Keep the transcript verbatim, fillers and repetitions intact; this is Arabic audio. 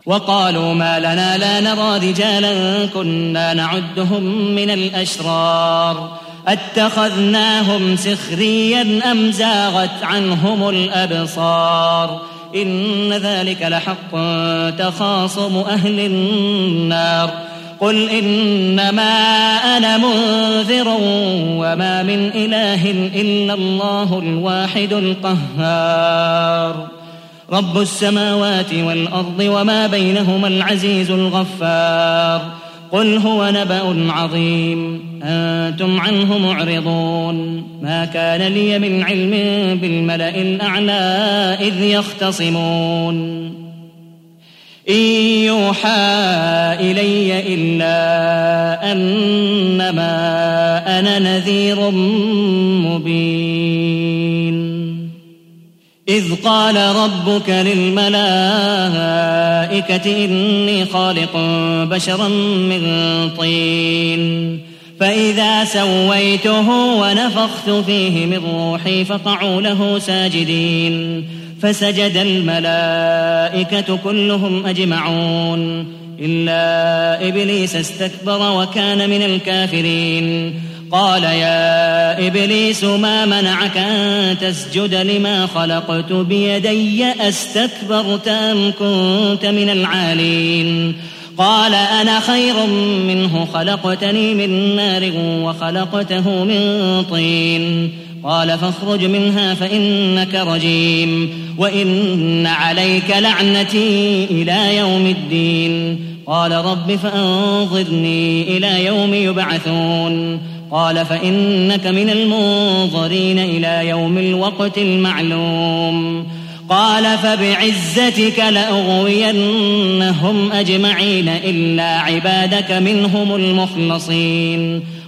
وقالوا ما لنا لا نرى رجالا كنا نعدهم من الأشرار أتخذناهم سخريا أم زاغت عنهم الأبصار إن ذلك لحق تخاصم أهل النار قل إنما أنا منذر وما من إله إلا الله الواحد القهار رب السماوات والأرض وما بينهما العزيز الغفار قل هو نبأ عظيم أنتم عنه معرضون ما كان لي من علم بالملأ الأعلى إذ يختصمون إن يوحى إلي إلا أنما أنا نذير مبين إذ قال ربك للملائكة إني خالق بشرا من طين فإذا سويته ونفخت فيه من روحي فقعوا له ساجدين فسجد الملائكة كلهم أجمعون إلا إبليس استكبر وكان من الكافرين قال يا إبليس ما منعك أن تسجد لما خلقت بيدي أستكبرت أم كنت من العالين قال أنا خير منه خلقتني من نار وخلقته من طين قال فاخرج منها فإنك رجيم وإن عليك لعنتي إلى يوم الدين قال رب فأنظرني إلى يوم يبعثون قال فإنك من المنظرين إلى يوم الوقت المعلوم قال فبعزتك لأغوينهم أجمعين إلا عبادك منهم المخلصين